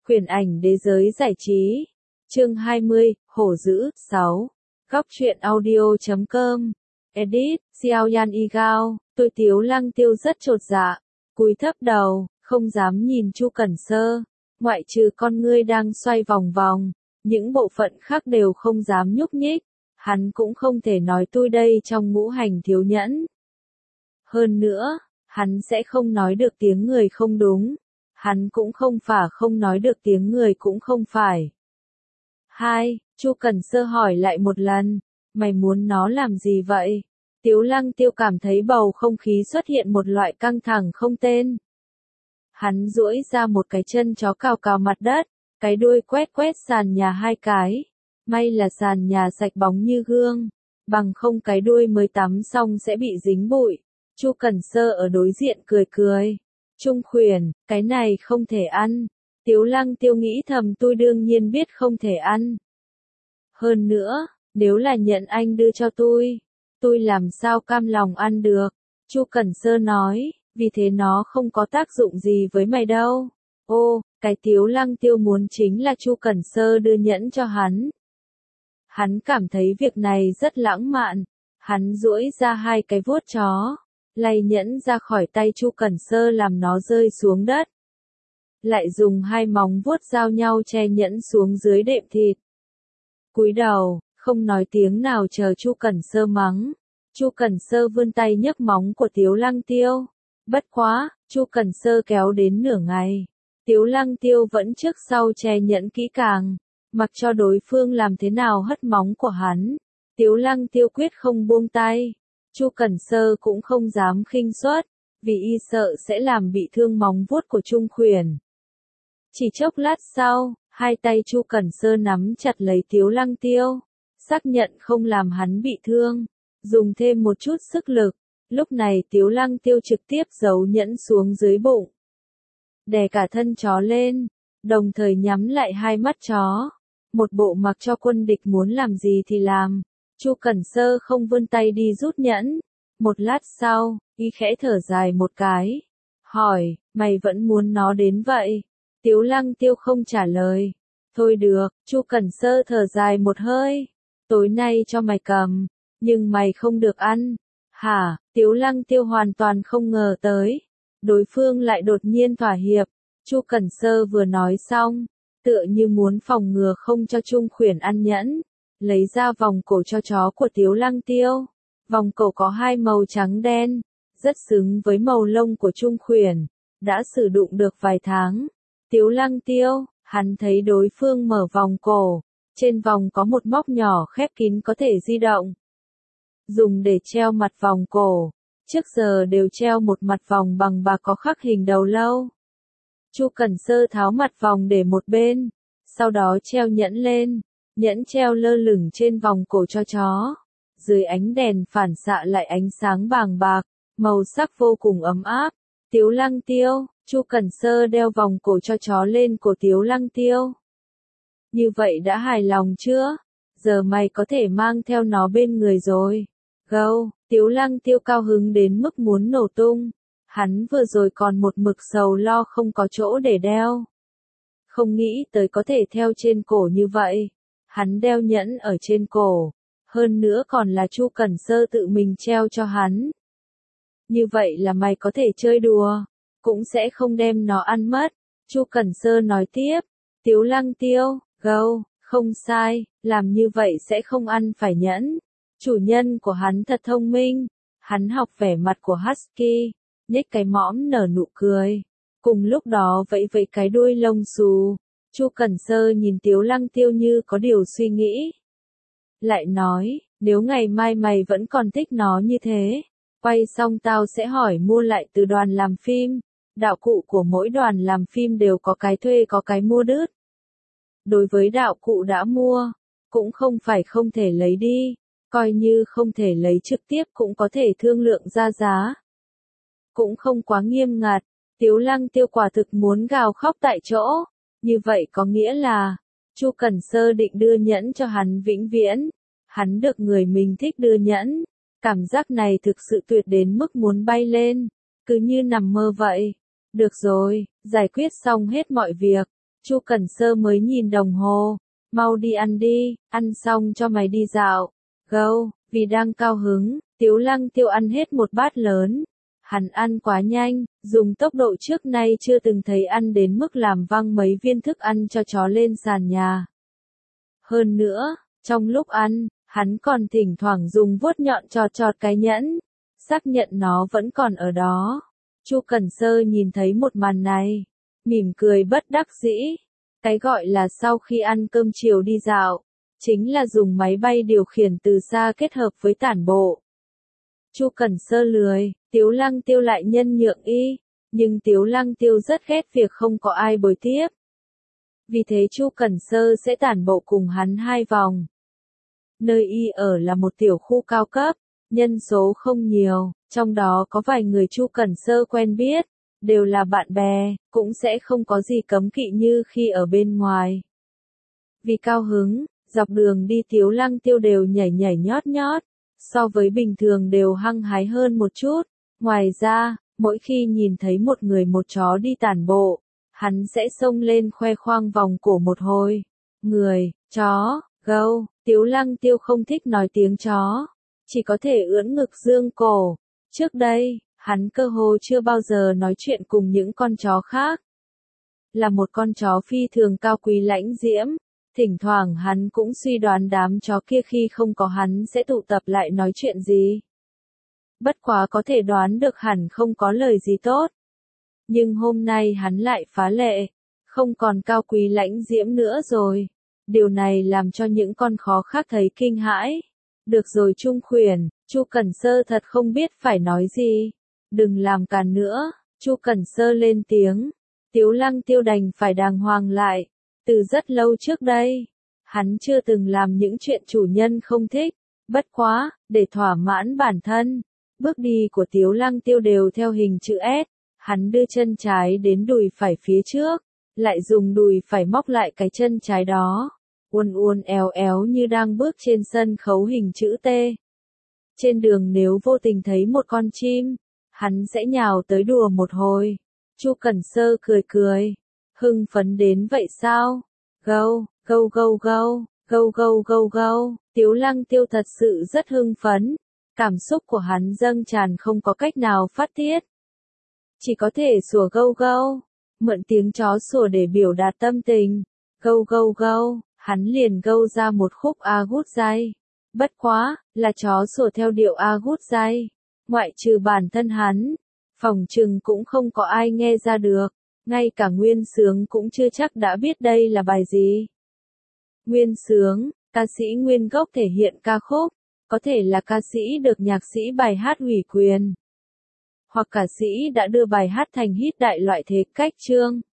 Quyền ảnh đế giới giải trí. Chương 20, Hổ dữ, 6. Góc truyện audio.com. Edit, Xiao Yan Y Gao. Tôi Tiếu Lăng Tiêu rất chột dạ, cúi thấp đầu, không dám nhìn Chu Cẩn Sơ. Ngoại trừ con ngươi đang xoay vòng vòng, những bộ phận khác đều không dám nhúc nhích. Hắn cũng không thể nói tôi đây trong ngũ hành thiếu nhẫn. Hơn nữa, hắn sẽ không nói được tiếng người không đúng. Hắn cũng không nói được tiếng người cũng không phải. Chu Cẩn Sơ hỏi lại một lần, mày muốn nó làm gì vậy? Tiếu Lăng Tiêu cảm thấy bầu không khí xuất hiện một loại căng thẳng không tên. Hắn duỗi ra một cái chân chó cào cào mặt đất, cái đuôi quét quét sàn nhà hai cái. May là sàn nhà sạch bóng như gương, bằng không cái đuôi mới tắm xong sẽ bị dính bụi. Chu Cẩn Sơ ở đối diện cười cười. Trung Khuyển, cái này không thể ăn. Tiếu Lăng Tiêu nghĩ thầm tôi đương nhiên biết không thể ăn. Hơn nữa, nếu là nhận anh đưa cho tôi làm sao cam lòng ăn được. Chu Cẩn Sơ nói, vì thế nó không có tác dụng gì với mày đâu. Ô, cái Tiếu Lăng Tiêu muốn chính là Chu Cẩn Sơ đưa nhẫn cho hắn. Hắn cảm thấy việc này rất lãng mạn. Hắn duỗi ra hai cái vuốt chó, lay nhẫn ra khỏi tay Chu Cẩn Sơ làm nó rơi xuống đất. Lại dùng hai móng vuốt giao nhau che nhẫn xuống dưới đệm thịt. Cúi đầu, không nói tiếng nào chờ Chu Cẩn Sơ mắng. Chu Cẩn Sơ vươn tay nhấc móng của Tiếu Lăng Tiêu. Bất quá, Chu Cẩn Sơ kéo đến nửa ngày. Tiếu Lăng Tiêu vẫn trước sau che nhẫn kỹ càng, mặc cho đối phương làm thế nào hất móng của hắn. Tiếu Lăng Tiêu quyết không buông tay. Chu Cẩn Sơ cũng không dám khinh suất, vì y sợ sẽ làm bị thương móng vuốt của Trung Khuyển. Chỉ chốc lát sau, hai tay Chu Cẩn Sơ nắm chặt lấy Tiếu Lăng Tiêu, xác nhận không làm hắn bị thương, dùng thêm một chút sức lực. Lúc này Tiếu Lăng Tiêu trực tiếp giấu nhẫn xuống dưới bụng, đè cả thân chó lên, đồng thời nhắm lại hai mắt chó. Một bộ mặc cho quân địch muốn làm gì thì làm. Chu Cẩn Sơ không vươn tay đi rút nhẫn. Một lát sau, y khẽ thở dài một cái, hỏi, mày vẫn muốn nó đến vậy? Tiếu Lăng Tiêu không trả lời. Thôi được, Chu Cẩn Sơ thở dài một hơi. Tối nay cho mày cầm, nhưng mày không được ăn. Hả? Tiếu Lăng Tiêu hoàn toàn không ngờ tới. Đối phương lại đột nhiên thỏa hiệp. Chu Cẩn Sơ vừa nói xong, tựa như muốn phòng ngừa không cho Trung Khuyển ăn nhẫn, lấy ra vòng cổ cho chó của Tiếu Lăng Tiêu. Vòng cổ có hai màu trắng đen, rất xứng với màu lông của Trung Khuyển, đã sử dụng được vài tháng. Tiếu Lăng Tiêu, hắn thấy đối phương mở vòng cổ, trên vòng có một móc nhỏ khép kín có thể di động, dùng để treo mặt vòng cổ. Trước giờ đều treo một mặt vòng bằng bạc có khắc hình đầu lâu. Chu Cẩn Sơ tháo mặt vòng để một bên, sau đó treo nhẫn lên, nhẫn treo lơ lửng trên vòng cổ cho chó. Dưới ánh đèn phản xạ lại ánh sáng vàng bạc, màu sắc vô cùng ấm áp. Tiếu Lăng Tiêu, Chu Cẩn Sơ đeo vòng cổ cho chó lên cổ Tiếu Lăng Tiêu. Như vậy đã hài lòng chưa? Giờ mày có thể mang theo nó bên người rồi. Gâu, Tiếu Lăng Tiêu cao hứng đến mức muốn nổ tung. Hắn vừa rồi còn một mực sầu lo không có chỗ để đeo. Không nghĩ tới có thể theo trên cổ như vậy. Hắn đeo nhẫn ở trên cổ. Hơn nữa còn là Chu Cẩn Sơ tự mình treo cho hắn. Như vậy là mày có thể chơi đùa, cũng sẽ không đem nó ăn mất. Chu Cẩn Sơ nói tiếp. Tiếu Lăng Tiêu, gâu, không sai, làm như vậy sẽ không ăn phải nhẫn. Chủ nhân của hắn thật thông minh. Hắn học vẻ mặt của Husky, nhếch cái mõm nở nụ cười. Cùng lúc đó vẫy vẫy cái đuôi lông xù. Chu Cẩn Sơ nhìn Tiếu Lăng Tiêu như có điều suy nghĩ. Lại nói, nếu ngày mai mày vẫn còn thích nó như thế, quay xong tao sẽ hỏi mua lại từ đoàn làm phim. Đạo cụ của mỗi đoàn làm phim đều có cái thuê có cái mua đứt. Đối với đạo cụ đã mua, cũng không phải không thể lấy đi, coi như không thể lấy trực tiếp cũng có thể thương lượng ra giá. Cũng không quá nghiêm ngặt. Tiếu Lăng Tiêu quả thực muốn gào khóc tại chỗ. Như vậy có nghĩa là, Chu Cẩn Sơ định đưa nhẫn cho hắn vĩnh viễn. Hắn được người mình thích đưa nhẫn. Cảm giác này thực sự tuyệt đến mức muốn bay lên. Cứ như nằm mơ vậy. Được rồi, giải quyết xong hết mọi việc. Chu Cẩn Sơ mới nhìn đồng hồ, mau đi ăn đi, ăn xong cho mày đi dạo. Gâu, vì đang cao hứng, Tiếu Lăng Tiêu ăn hết một bát lớn. Hắn ăn quá nhanh, dùng tốc độ trước nay chưa từng thấy ăn đến mức làm văng mấy viên thức ăn cho chó lên sàn nhà. Hơn nữa, trong lúc ăn, hắn còn thỉnh thoảng dùng vuốt nhọn chọt chọt cái nhẫn, xác nhận nó vẫn còn ở đó. Chu Cẩn Sơ nhìn thấy một màn này, mỉm cười bất đắc dĩ. Cái gọi là sau khi ăn cơm chiều đi dạo, chính là dùng máy bay điều khiển từ xa kết hợp với tản bộ. Chu Cẩn Sơ lười, Tiếu Lăng Tiêu lại nhân nhượng y, nhưng Tiếu Lăng Tiêu rất ghét việc không có ai bồi tiếp. Vì thế Chu Cẩn Sơ sẽ tản bộ cùng hắn 2 vòng. Nơi y ở là một tiểu khu cao cấp, nhân số không nhiều, trong đó có vài người Chu Cẩn Sơ quen biết, đều là bạn bè, cũng sẽ không có gì cấm kỵ như khi ở bên ngoài. Vì cao hứng, dọc đường đi Tiếu Lăng Tiêu đều nhảy nhảy nhót nhót, so với bình thường đều hăng hái hơn một chút. Ngoài ra, mỗi khi nhìn thấy một người một chó đi tản bộ, hắn sẽ xông lên khoe khoang vòng cổ một hồi. Người, chó, gâu, Tiếu Lăng Tiêu không thích nói tiếng chó, chỉ có thể ưỡn ngực dương cổ. Trước đây, hắn cơ hồ chưa bao giờ nói chuyện cùng những con chó khác. Là một con chó phi thường cao quý lãnh diễm, thỉnh thoảng hắn cũng suy đoán đám chó kia khi không có hắn sẽ tụ tập lại nói chuyện gì. Bất quá có thể đoán được hẳn không có lời gì tốt. Nhưng hôm nay hắn lại phá lệ, không còn cao quý lãnh diễm nữa rồi. Điều này làm cho những con chó khác thấy kinh hãi. Được rồi Trung Khuyển, Chu Cẩn Sơ thật không biết phải nói gì. Đừng làm càn nữa, Chu Cẩn Sơ lên tiếng. Tiếu Lăng Tiêu đành phải đàng hoàng lại. Từ rất lâu trước đây, hắn chưa từng làm những chuyện chủ nhân không thích. Bất quá, để thỏa mãn bản thân, bước đi của Tiếu Lăng Tiêu đều theo hình chữ S. Hắn đưa chân trái đến đùi phải phía trước, lại dùng đùi phải móc lại cái chân trái đó. Uốn uốn éo éo như đang bước trên sân khấu hình chữ T. Trên đường nếu vô tình thấy một con chim, hắn sẽ nhào tới đùa một hồi. Chu Cẩn Sơ cười cười. Hưng phấn đến vậy sao? Gâu, gâu gâu gâu, gâu gâu gâu gâu. Tiếu Lăng Tiêu thật sự rất hưng phấn. Cảm xúc của hắn dâng tràn không có cách nào phát tiết. Chỉ có thể sủa gâu gâu. Mượn tiếng chó sủa để biểu đạt tâm tình. Gâu gâu gâu. Hắn liền gâu ra một khúc agut dai. Bất quá, là chó sủa theo điệu agut dai. Ngoại trừ bản thân hắn, phỏng chừng cũng không có ai nghe ra được. Ngay cả Nguyên Sướng cũng chưa chắc đã biết đây là bài gì. Nguyên Sướng, ca sĩ nguyên gốc thể hiện ca khúc, có thể là ca sĩ được nhạc sĩ bài hát ủy quyền. Hoặc ca sĩ đã đưa bài hát thành hit đại loại thế cách chương.